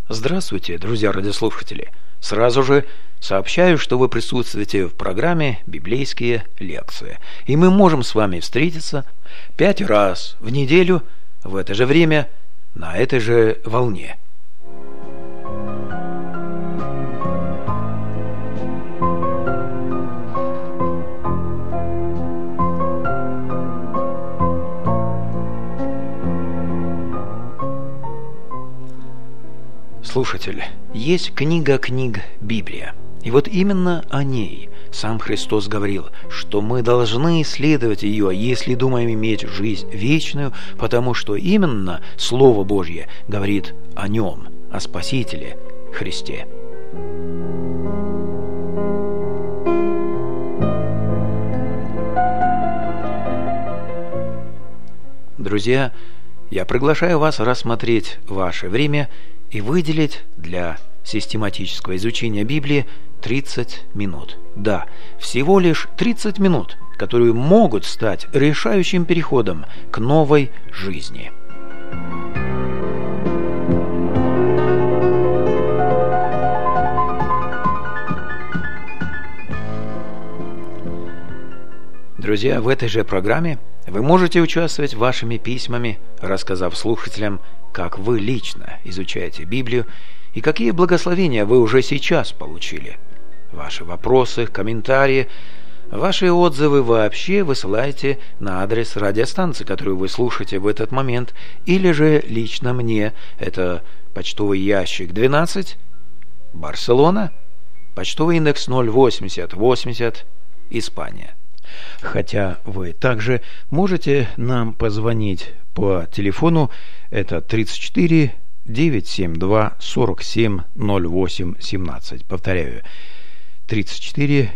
Здравствуйте, друзья радиослушатели! Сразу же сообщаю, что вы присутствуете в программе «Библейские лекции». И мы можем с вами встретиться 5 раз в неделю в это же время на этой же волне. Слушатель, есть книга книг Библия. И вот именно о ней сам Христос говорил, что мы должны исследовать ее, если думаем иметь жизнь вечную, потому что именно Слово Божье говорит о нем, о Спасителе Христе. Друзья, я приглашаю вас рассмотреть ваше время и выделить для систематического изучения Библии 30 минут. Да, всего лишь 30 минут, которые могут стать решающим переходом к новой жизни. Друзья, в этой же программе вы можете участвовать вашими письмами, рассказав слушателям, как вы лично изучаете Библию и какие благословения вы уже сейчас получили. Ваши вопросы, комментарии, ваши отзывы вообще высылайте на адрес радиостанции, которую вы слушаете в этот момент, или же лично мне. Это почтовый ящик 12, Барселона, почтовый индекс 08080, Испания. Хотя вы также можете нам позвонить по телефону, это 34 972 47 08 17. Повторяю, 34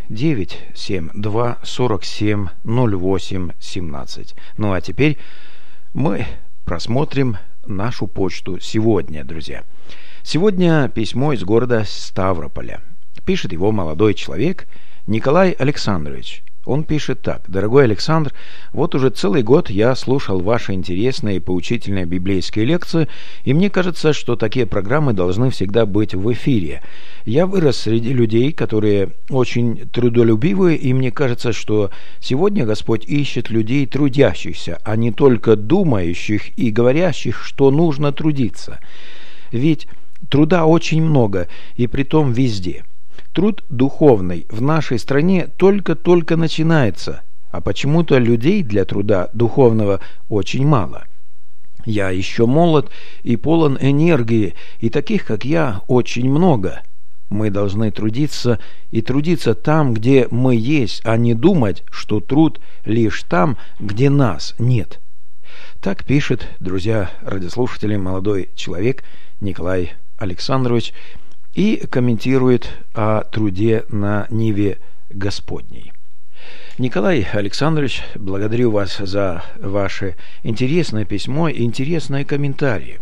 972 47 08 17. Ну а теперь мы просмотрим нашу почту сегодня, друзья. Сегодня письмо из города Ставрополя. Пишет его молодой человек Николай Александрович. Он пишет так: «Дорогой Александр, вот уже целый год я слушал ваши интересные и поучительные библейские лекции, и мне кажется, что такие программы должны всегда быть в эфире. Я вырос среди людей, которые очень трудолюбивые, и мне кажется, что сегодня Господь ищет людей трудящихся, а не только думающих и говорящих, что нужно трудиться. Ведь труда очень много, и притом везде. Труд духовный в нашей стране только-только начинается, а почему-то людей для труда духовного очень мало. Я еще молод и полон энергии, и таких, как я, очень много. Мы должны трудиться и трудиться там, где мы есть, а не думать, что труд лишь там, где нас нет». Так пишет, друзья радиослушатели, молодой человек Николай Александрович, и комментирует о труде на ниве Господней. Николай Александрович, благодарю вас за ваше интересное письмо и интересные комментарии.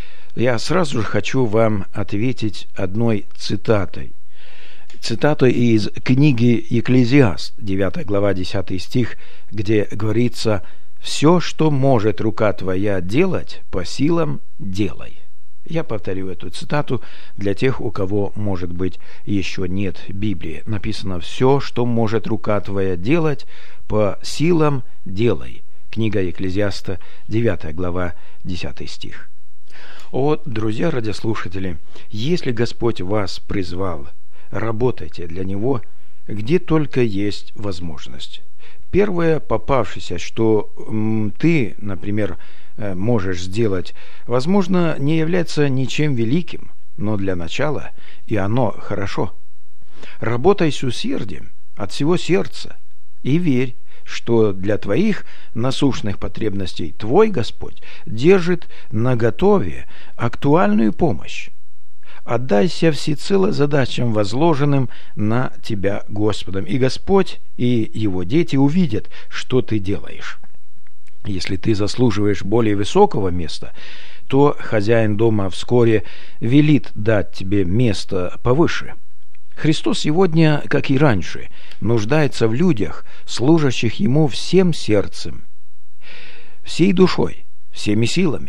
Я сразу же хочу вам ответить одной цитатой. Цитатой из книги Екклезиаст, 9 глава, 10 стих, где говорится: «Все, что может рука твоя делать, по силам делай». Я повторю эту цитату для тех, у кого, может быть, еще нет Библии. Написано: «Все, что может рука твоя делать, по силам делай». Книга Екклезиаста, 9 глава, 10 стих. О, друзья радиослушатели, если Господь вас призвал, работайте для Него, где только есть возможность. Первое попавшееся, что ты, например, можешь сделать, возможно, не является ничем великим, но для начала и оно хорошо. Работай с усердием, от всего сердца, и верь, что для твоих насущных потребностей твой Господь держит наготове актуальную помощь. Отдайся всецело задачам, возложенным на тебя Господом, и Господь и Его дети увидят, что ты делаешь. Если ты заслуживаешь более высокого места, то хозяин дома вскоре велит дать тебе место повыше. Христос сегодня, как и раньше, нуждается в людях, служащих Ему всем сердцем, всей душой, всеми силами.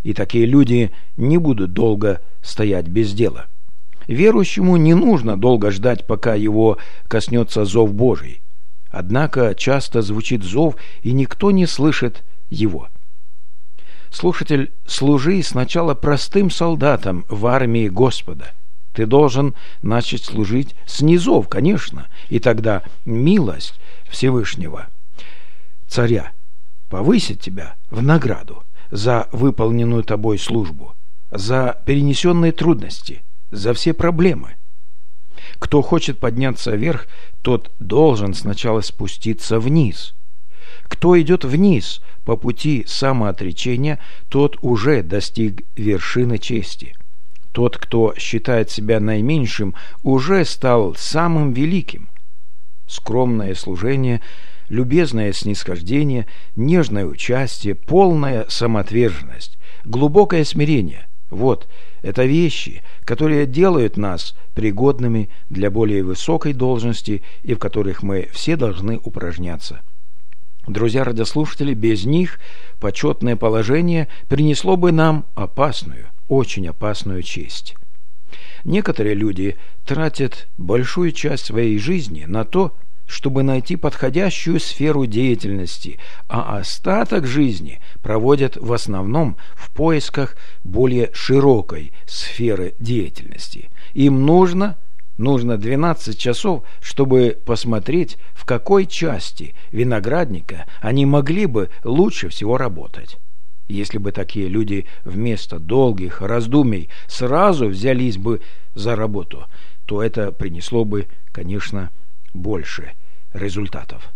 и такие люди не будут долго стоять без дела. Верующему не нужно долго ждать, пока его коснется зов Божий. Однако часто звучит зов, и никто не слышит его. Слушатель, служи сначала простым солдатам в армии Господа. Ты должен начать служить с низов, конечно, и тогда милость Всевышнего, Царя, повысит тебя в награду за выполненную тобой службу, за перенесенные трудности, за все проблемы. Кто хочет подняться вверх, тот должен сначала спуститься вниз. Кто идет вниз по пути самоотречения, тот уже достиг вершины чести. Тот, кто считает себя наименьшим, уже стал самым великим. Скромное служение, любезное снисхождение, нежное участие, полная самоотверженность, глубокое смирение – вот это вещи, которые делают нас пригодными для более высокой должности и в которых мы все должны упражняться. Друзья радиослушатели, без них почетное положение принесло бы нам опасную, очень опасную честь. Некоторые люди тратят большую часть своей жизни на то, чтобы найти подходящую сферу деятельности, а остаток жизни проводят в основном в поисках более широкой сферы деятельности. Им нужно 12 часов, чтобы посмотреть, в какой части виноградника они могли бы лучше всего работать. Если бы такие люди вместо долгих раздумий сразу взялись бы за работу, то это принесло бы, конечно, больше результатов.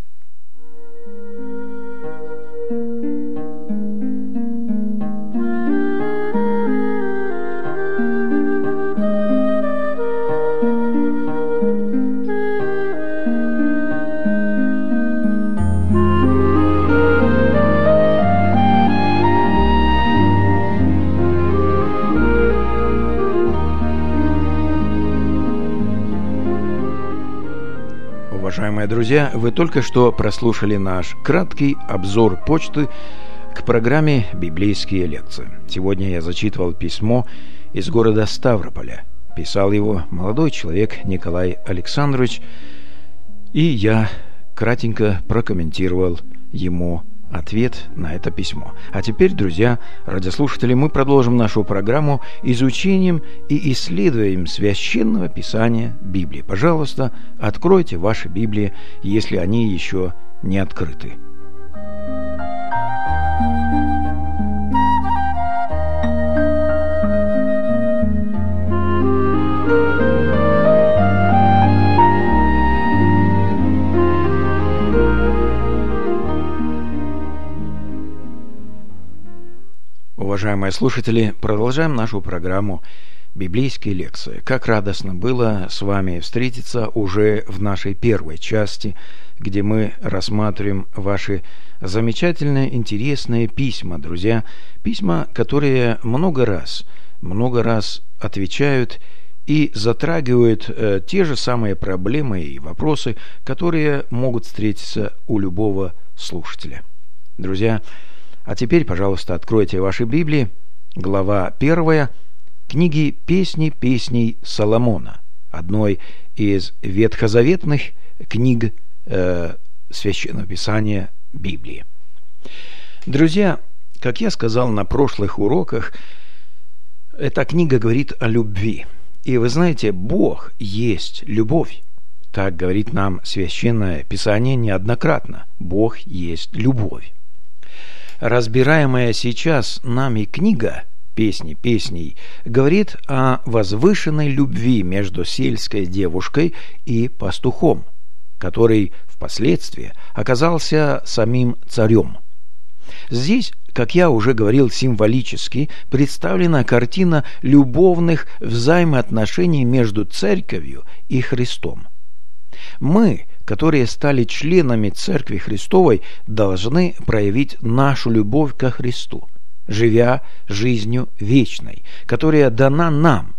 Уважаемые друзья, вы только что прослушали наш краткий обзор почты к программе «Библейские лекции». Сегодня я зачитывал письмо из города Ставрополя. Писал его молодой человек Николай Александрович, и я кратенько прокомментировал ему ответ на это письмо. А теперь, друзья радиослушатели, мы продолжим нашу программу изучением и исследованием Священного Писания Библии. Пожалуйста, откройте ваши Библии, если они еще не открыты. Уважаемые слушатели, продолжаем нашу программу «Библейские лекции». Как радостно было с вами встретиться уже в нашей первой части, где мы рассматриваем ваши замечательные, интересные письма, друзья. Письма, которые много раз отвечают и затрагивают те же самые проблемы и вопросы, которые могут встретиться у любого слушателя. Друзья, а теперь, пожалуйста, откройте ваши Библии, глава 1 книги «Песней Соломона», одной из ветхозаветных книг Священного Писания Библии. Друзья, как я сказал на прошлых уроках, эта книга говорит о любви. И вы знаете, Бог есть любовь. Так говорит нам Священное Писание неоднократно. Бог есть любовь. Разбираемая сейчас нами книга «Песней» говорит о возвышенной любви между сельской девушкой и пастухом, который впоследствии оказался самим царем. Здесь, как я уже говорил, символически представлена картина любовных взаимоотношений между церковью и Христом. Мы, которые стали членами Церкви Христовой, должны проявить нашу любовь ко Христу, живя жизнью вечной, которая дана нам,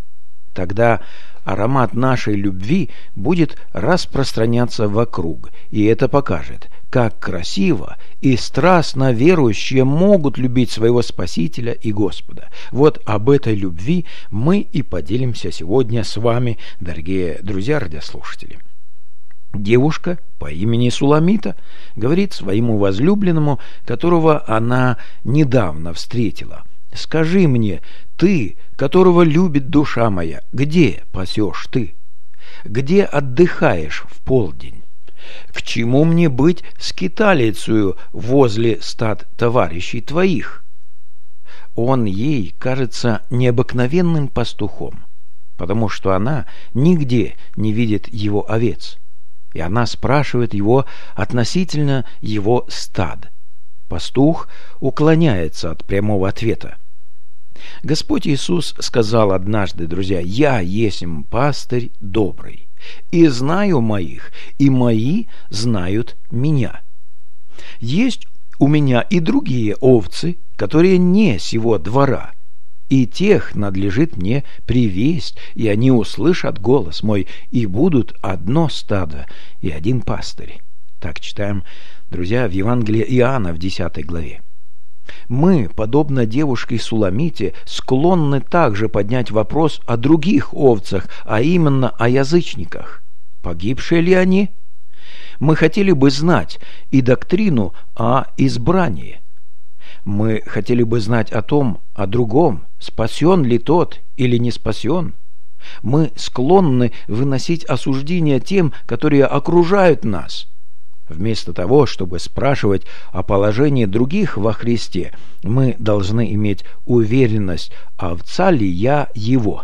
Тогда аромат нашей любви будет распространяться вокруг, и это покажет, как красиво и страстно верующие могут любить своего Спасителя и Господа. Вот об этой любви мы и поделимся сегодня с вами, дорогие друзья радиослушатели. Девушка по имени Суламита говорит своему возлюбленному, которого она недавно встретила: «Скажи мне, ты, которого любит душа моя, где пасешь ты? Где отдыхаешь в полдень? К чему мне быть скиталицею возле стад товарищей твоих?» Он ей кажется необыкновенным пастухом, потому что она нигде не видит его овец, и она спрашивает его относительно его стад. Пастух уклоняется от прямого ответа. Господь Иисус сказал однажды, друзья: «Я есмь пастырь добрый, и знаю моих, и мои знают меня. Есть у меня и другие овцы, которые не сего двора, и тех надлежит мне привесть, и они услышат голос мой, и будут одно стадо и один пастырь». Так читаем, друзья, в Евангелии Иоанна в 10 главе. Мы, подобно девушке Суламите, склонны также поднять вопрос о других овцах, а именно о язычниках. Погибшие ли они? Мы хотели бы знать и доктрину о избрании. Мы хотели бы знать о том, о другом, спасен ли тот или не спасен. Мы склонны выносить осуждение тем, которые окружают нас. Вместо того, чтобы спрашивать о положении других во Христе, мы должны иметь уверенность, овца ли я его.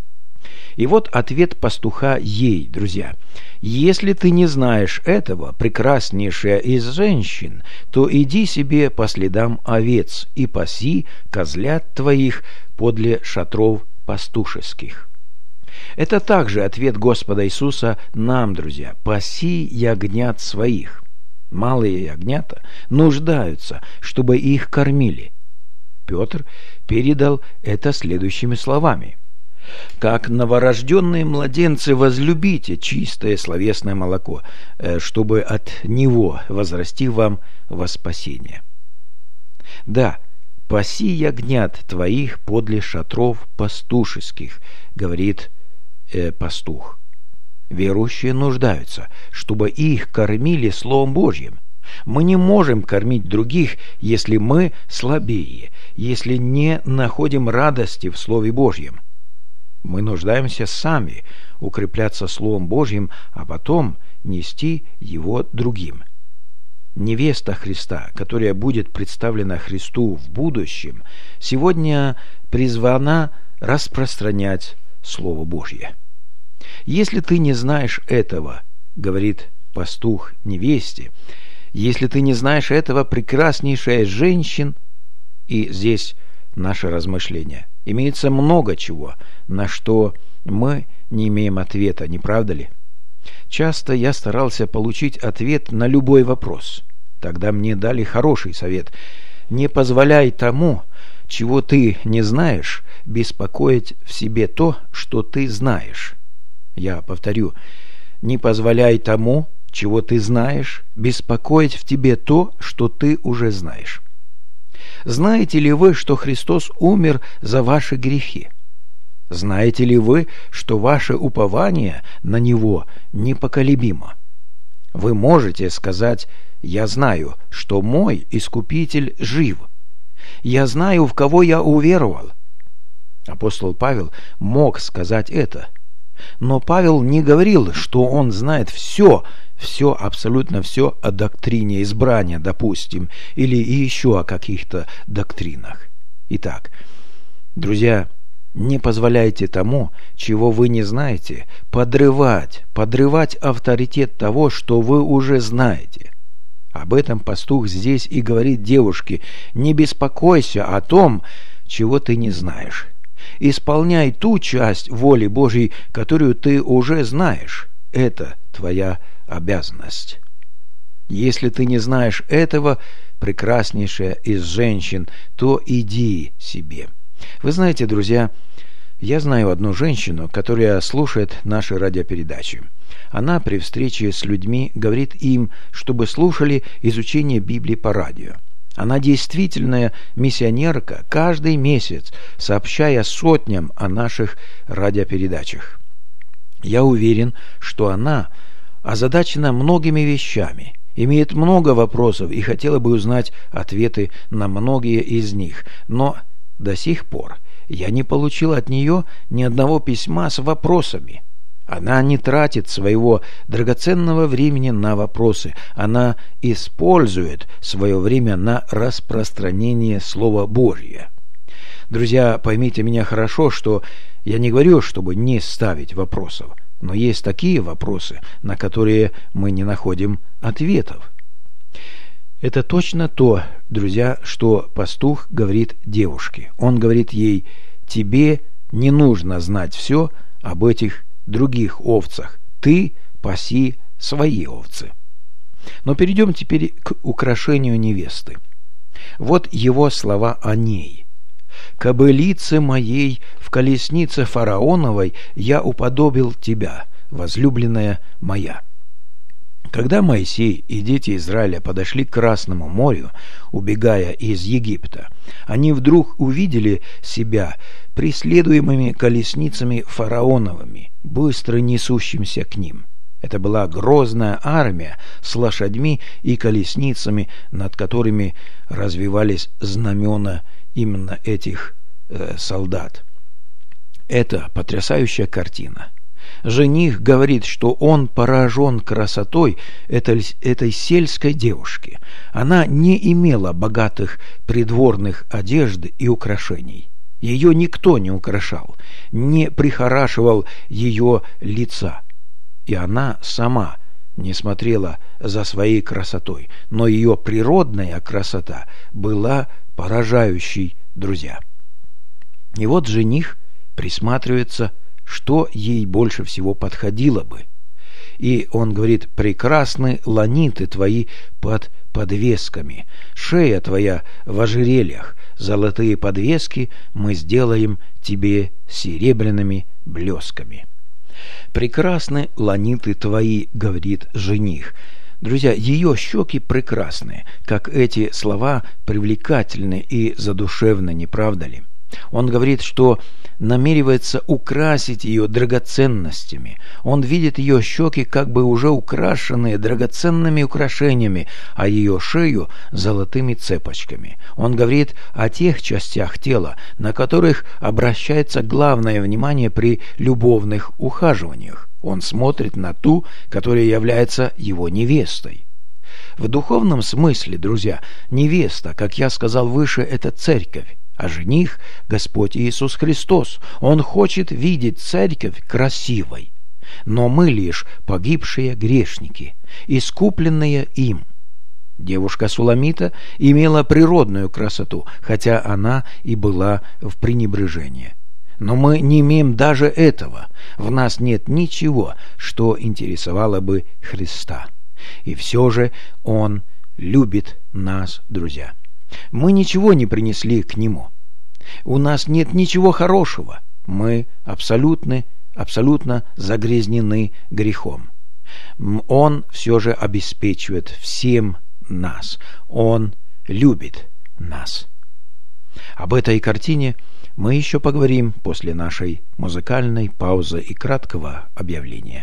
И вот ответ пастуха ей, друзья: «Если ты не знаешь этого, прекраснейшая из женщин, то иди себе по следам овец и паси козлят твоих подле шатров пастушеских». Это также ответ Господа Иисуса нам, друзья: «Паси ягнят своих». Малые ягнята нуждаются, чтобы их кормили. Петр передал это следующими словами: «Как новорожденные младенцы возлюбите чистое словесное молоко, чтобы от него возрасти вам во спасение». Да, «паси ягнят твоих подле шатров пастушеских», говорит пастух. Верующие нуждаются, чтобы их кормили Словом Божьим. Мы не можем кормить других, если мы слабее, если не находим радости в Слове Божьем. Мы нуждаемся сами укрепляться Словом Божьим, а потом нести его другим. Невеста Христа, которая будет представлена Христу в будущем, сегодня призвана распространять Слово Божье. «Если ты не знаешь этого, — говорит пастух невесте, — если ты не знаешь этого, прекраснейшая из женщин». И здесь наше размышление. Имеется много чего, на что мы не имеем ответа, не правда ли? Часто я старался получить ответ на любой вопрос. Тогда мне дали хороший совет: не позволяй тому, чего ты не знаешь, беспокоить в себе то, что ты знаешь. Я повторю: не позволяй тому, чего ты знаешь, беспокоить в тебе то, что ты уже знаешь. Знаете ли вы, что Христос умер за ваши грехи? Знаете ли вы, что ваше упование на Него непоколебимо? Вы можете сказать: «Я знаю, что мой Искупитель жив. Я знаю, в кого я уверовал». Апостол Павел мог сказать это, но Павел не говорил, что он знает все, абсолютно все о доктрине избрания, допустим, или еще о каких-то доктринах. Итак, друзья, не позволяйте тому, чего вы не знаете, подрывать авторитет того, что вы уже знаете. Об этом пастух здесь и говорит девушке: не беспокойся о том, чего ты не знаешь. Исполняй ту часть воли Божьей, которую ты уже знаешь. Это твоя обязанность. Если ты не знаешь этого, прекраснейшая из женщин, то иди себе. Вы знаете, друзья, Я знаю одну женщину, которая слушает наши радиопередачи. Она при встрече с людьми говорит им, чтобы слушали изучение Библии по радио. Она действительная миссионерка, каждый месяц сообщая сотням о наших радиопередачах. Я уверен, что она озадачена многими вещами, имеет много вопросов и хотела бы узнать ответы на многие из них, но до сих пор я не получил от нее ни одного письма с вопросами. Она не тратит своего драгоценного времени на вопросы. Она использует свое время на распространение Слова Божьего. Друзья, поймите меня хорошо, что я не говорю, чтобы не ставить вопросов, но есть такие вопросы, на которые мы не находим ответов. Это точно то, друзья, что пастух говорит девушке. Он говорит ей: тебе не нужно знать все об этих других овцах, ты паси свои овцы. Но перейдем теперь к украшению невесты. Вот его слова о ней. «Кобылице моей в колеснице фараоновой я уподобил тебя, возлюбленная моя». Когда Моисей и дети Израиля подошли к Красному морю, убегая из Египта, они вдруг увидели себя преследуемыми колесницами фараоновыми, быстро несущимся к ним. Это была грозная армия с лошадьми и колесницами, над которыми развивались знамена именно этих солдат. Это потрясающая картина. Жених говорит, что он поражен красотой этой сельской девушки. Она не имела богатых придворных одежд и украшений. Ее никто не украшал, не прихорашивал ее лица. И она сама не смотрела за своей красотой, но ее природная красота была поражающей, друзья. И вот жених присматривается, что ей больше всего подходило бы. И он говорит: прекрасны ланиты твои под подвесками, шея твоя в ожерельях, золотые подвески мы сделаем тебе серебряными блесками. Прекрасны ланиты твои, говорит жених. Друзья, ее щеки прекрасны, как эти слова привлекательны и задушевны, не правда ли? Он говорит, что намеревается украсить ее драгоценностями. Он видит ее щеки как бы уже украшенные драгоценными украшениями, а ее шею золотыми цепочками. Он говорит о тех частях тела, на которых обращается главное внимание при любовных ухаживаниях. Он смотрит на ту, которая является его невестой. В духовном смысле, друзья, невеста, как я сказал выше, это церковь. А жених – Господь Иисус Христос. Он хочет видеть церковь красивой. Но мы лишь погибшие грешники, искупленные им. Девушка Суламита имела природную красоту, хотя она и была в пренебрежении. Но мы не имеем даже этого. В нас нет ничего, что интересовало бы Христа. И все же Он любит нас, друзья. Мы ничего не принесли к Нему. У нас нет ничего хорошего. Мы абсолютно загрязнены грехом. Он все же обеспечивает всем нас. Он любит нас. Об этой картине мы еще поговорим после нашей музыкальной паузы и краткого объявления.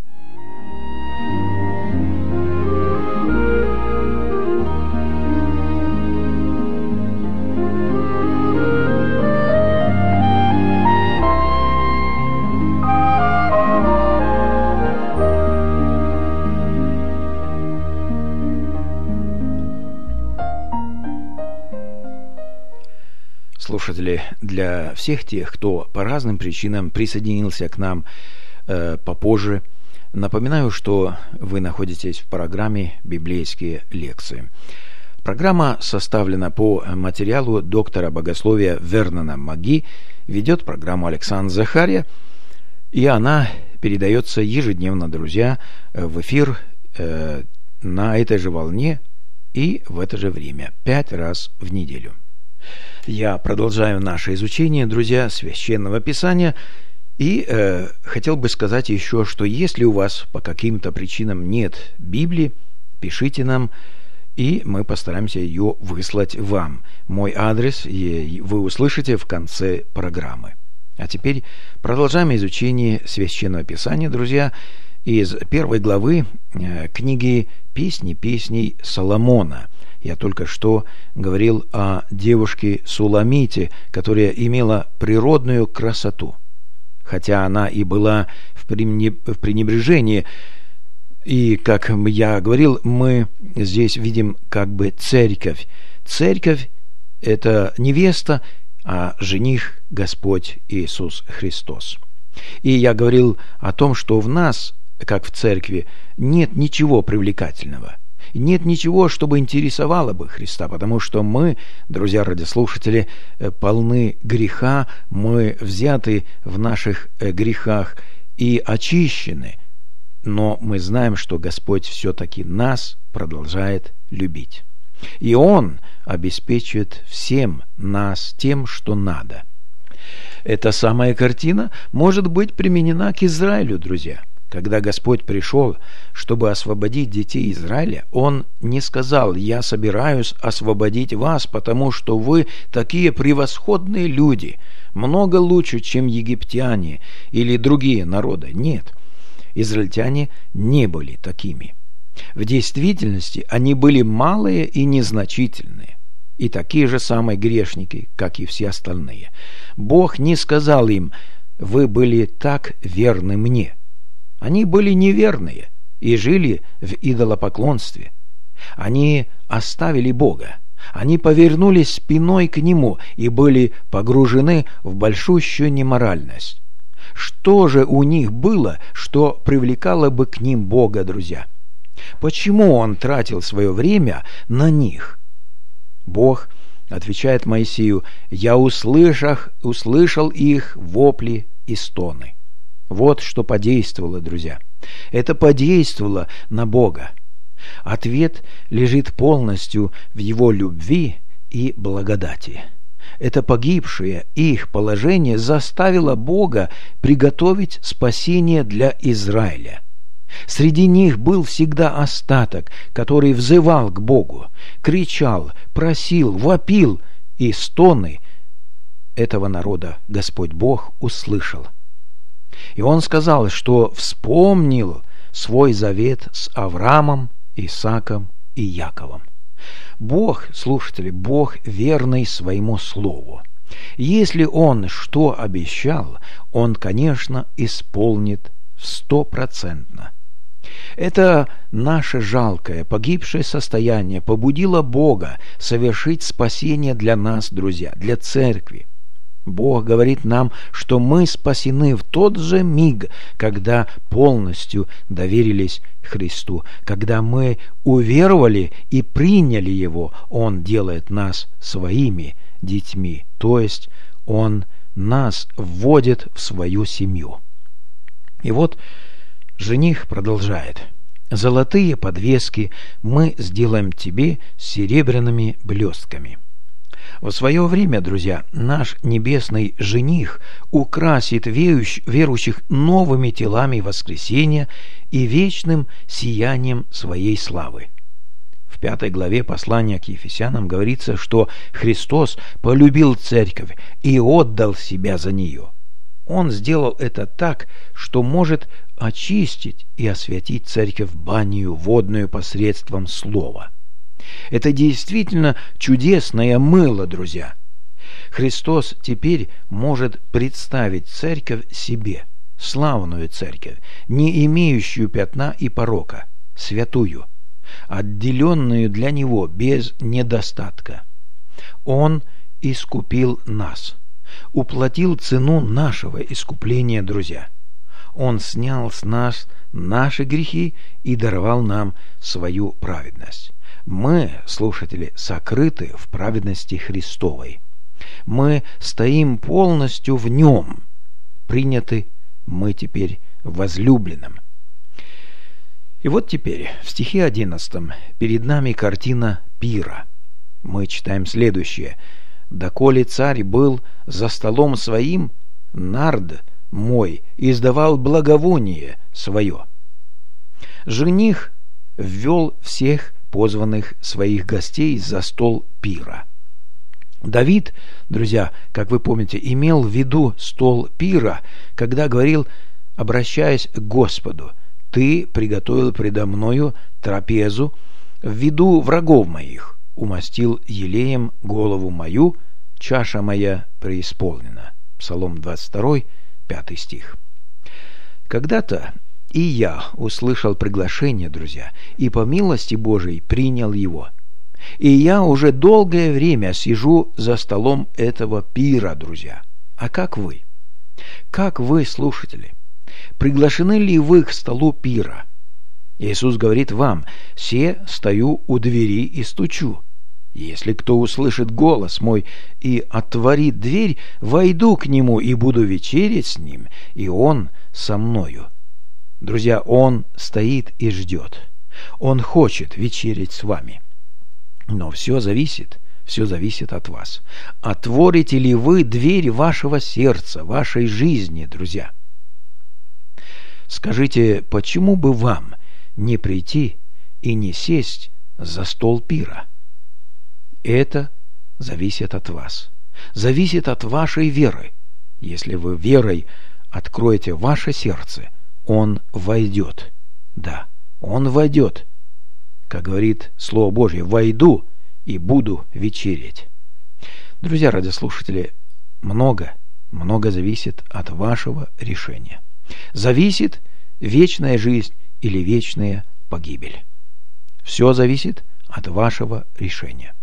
Слушатели, для всех тех, кто по разным причинам присоединился к нам попозже, напоминаю, что вы находитесь в программе «Библейские лекции». Программа составлена по материалу доктора богословия Вернона Маги, ведет программу Александр Захарья, и она передается ежедневно, друзья, в эфир на этой же волне и в это же время, 5 раз в неделю. Я продолжаю наше изучение, друзья, Священного Писания, и хотел бы сказать еще, что если у вас по каким-то причинам нет Библии, пишите нам, и мы постараемся ее выслать вам. Мой адрес вы услышите в конце программы. А теперь продолжаем изучение Священного Писания, друзья, из 1 главы книги «Песней Соломона». Я только что говорил о девушке Суламите, которая имела природную красоту. Хотя она и была в пренебрежении, и, как я говорил, мы здесь видим как бы церковь. Церковь – это невеста, а жених – Господь Иисус Христос. И я говорил о том, что в нас, как в церкви, нет ничего привлекательного. Нет ничего, чтобы интересовало бы Христа, потому что мы, друзья радиослушатели, полны греха, мы взяты в наших грехах и очищены. Но мы знаем, что Господь все-таки нас продолжает любить. И Он обеспечивает всем нас тем, что надо. Эта самая картина может быть применена к Израилю, друзья. Когда Господь пришел, чтобы освободить детей Израиля, Он не сказал: «Я собираюсь освободить вас, потому что вы такие превосходные люди, много лучше, чем египтяне или другие народы». Нет, израильтяне не были такими. В действительности они были малые и незначительные, и такие же самые грешники, как и все остальные. Бог не сказал им: «Вы были так верны мне». Они были неверные и жили в идолопоклонстве. Они оставили Бога. Они повернулись спиной к Нему и были погружены в большущую неморальность. Что же у них было, что привлекало бы к ним Бога, друзья? Почему Он тратил свое время на них? Бог отвечает Моисею: «Я услышал их вопли и стоны». Вот что подействовало, друзья. Это подействовало на Бога. Ответ лежит полностью в Его любви и благодати. Это погибшее их положение заставило Бога приготовить спасение для Израиля. Среди них был всегда остаток, который взывал к Богу, кричал, просил, вопил, и стоны этого народа Господь Бог услышал. И Он сказал, что вспомнил свой завет с Авраамом, Исааком и Яковом. Бог, слушатели, Бог верный своему слову. Если Он что обещал, Он, конечно, исполнит 100%. Это наше жалкое, погибшее состояние побудило Бога совершить спасение для нас, друзья, для церкви. Бог говорит нам, что мы спасены в тот же миг, когда полностью доверились Христу. Когда мы уверовали и приняли Его, Он делает нас своими детьми, то есть Он нас вводит в свою семью. И вот жених продолжает: «Золотые подвески мы сделаем тебе с серебряными блестками». В свое время, друзья, наш небесный жених украсит верующих новыми телами воскресения и вечным сиянием своей славы. В 5 главе послания к Ефесянам говорится, что Христос полюбил церковь и отдал себя за нее. Он сделал это так, что может очистить и освятить церковь банию водную посредством слова. Это действительно чудесное мыло, друзья. Христос теперь может представить церковь себе, славную церковь, не имеющую пятна и порока, святую, отделенную для Него без недостатка. Он искупил нас, уплатил цену нашего искупления, друзья. Он снял с нас наши грехи и даровал нам свою праведность. Мы, слушатели, сокрыты в праведности Христовой. Мы стоим полностью в Нем. Приняты мы теперь в возлюбленном. И вот теперь в стихе 11 перед нами картина пира. Мы читаем следующее: Доколе царь был за столом своим, нард мой издавал благовоние свое. Жених ввел всех позванных своих гостей за стол пира. Давид, друзья, как вы помните, имел в виду стол пира, когда говорил, обращаясь к Господу: «Ты приготовил предо мною трапезу в виду врагов моих, умастил елеем голову мою, чаша моя преисполнена». Псалом 22, 5 стих. Когда-то и я услышал приглашение, друзья, и по милости Божией принял его. И я уже долгое время сижу за столом этого пира, друзья. А как вы? Как вы, слушатели? Приглашены ли вы к столу пира? Иисус говорит вам: «Се стою у двери и стучу. Если кто услышит голос мой и отворит дверь, войду к нему и буду вечерять с ним, и он со мною». Друзья, Он стоит и ждет. Он хочет вечерять с вами. Но все зависит от вас. Отворите ли вы дверь вашего сердца, вашей жизни, друзья? Скажите, почему бы вам не прийти и не сесть за стол пира? Это зависит от вас. Зависит от вашей веры. Если вы верой откроете ваше сердце, Он войдет. Да, Он войдет. Как говорит Слово Божье: «Войду и буду вечерять». Друзья радиослушатели, много зависит от вашего решения. Зависит вечная жизнь или вечная погибель. Все зависит от вашего решения.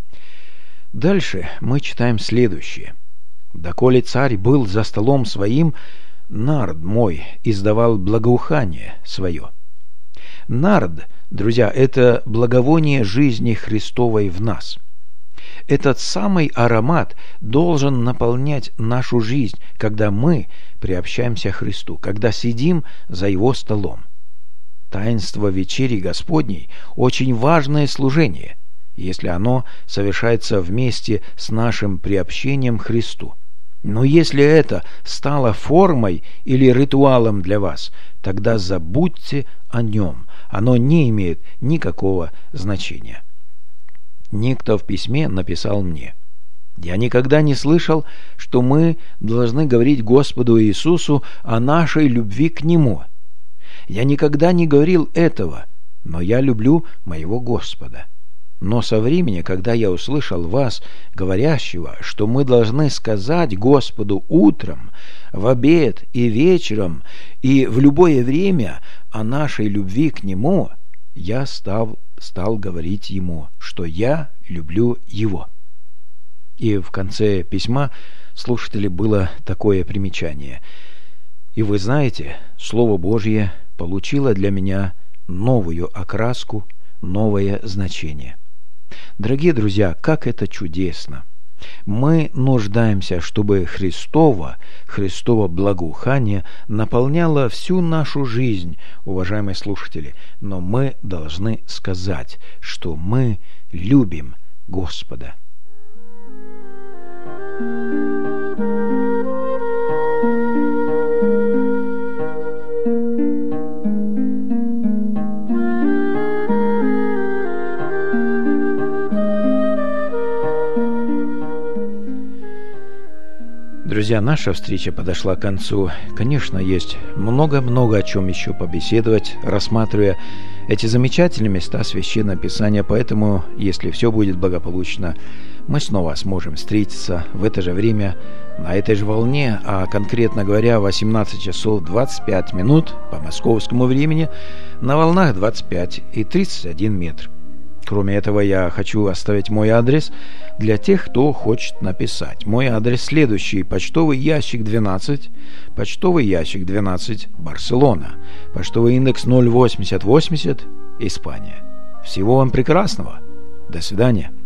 Дальше мы читаем следующее. «Доколе царь был за столом своим, нард мой издавал благоухание свое». Нард, друзья, это благовоние жизни Христовой в нас. Этот самый аромат должен наполнять нашу жизнь, когда мы приобщаемся к Христу, когда сидим за Его столом. Таинство вечери Господней – очень важное служение, если оно совершается вместе с нашим приобщением к Христу. Но если это стало формой или ритуалом для вас, тогда забудьте о нем. Оно не имеет никакого значения. Некто в письме написал мне: «Я никогда не слышал, что мы должны говорить Господу Иисусу о нашей любви к Нему. Я никогда не говорил этого, но я люблю моего Господа. Но со времени, когда я услышал вас, говорящего, что мы должны сказать Господу утром, в обед и вечером, и в любое время о нашей любви к Нему, я стал говорить Ему, что я люблю Его». И в конце письма слушателю было такое примечание: «И вы знаете, Слово Божье получило для меня новую окраску, новое значение». Дорогие друзья, как это чудесно! Мы нуждаемся, чтобы Христово благоухание наполняло всю нашу жизнь, уважаемые слушатели, но мы должны сказать, что мы любим Господа. Друзья, наша встреча подошла к концу. Конечно, есть много-много о чем еще побеседовать, рассматривая эти замечательные места Священного Писания. Поэтому, если все будет благополучно, мы снова сможем встретиться в это же время, на этой же волне, а конкретно говоря, 18 часов 25 минут по московскому времени на волнах 25 и 31 метр. Кроме этого, я хочу оставить мой адрес для тех, кто хочет написать. Мой адрес следующий: почтовый ящик 12, Барселона, почтовый индекс 08080, Испания. Всего вам прекрасного. До свидания.